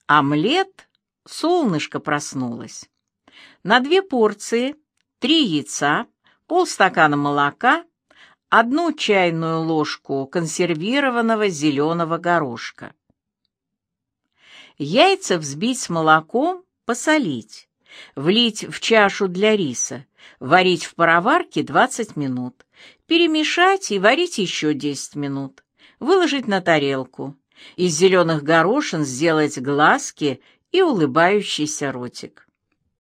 Омлет «Солнышко проснулось». На 2 порции 3 яйца, полстакана молока, 1 чайную ложку консервированного зеленого горошка. Яйца взбить с молоком, посолить, влить в чашу для риса, варить в пароварке 20 минут, перемешать и варить еще 10 минут, выложить на тарелку. Из зеленых горошин сделать глазки и улыбающийся ротик.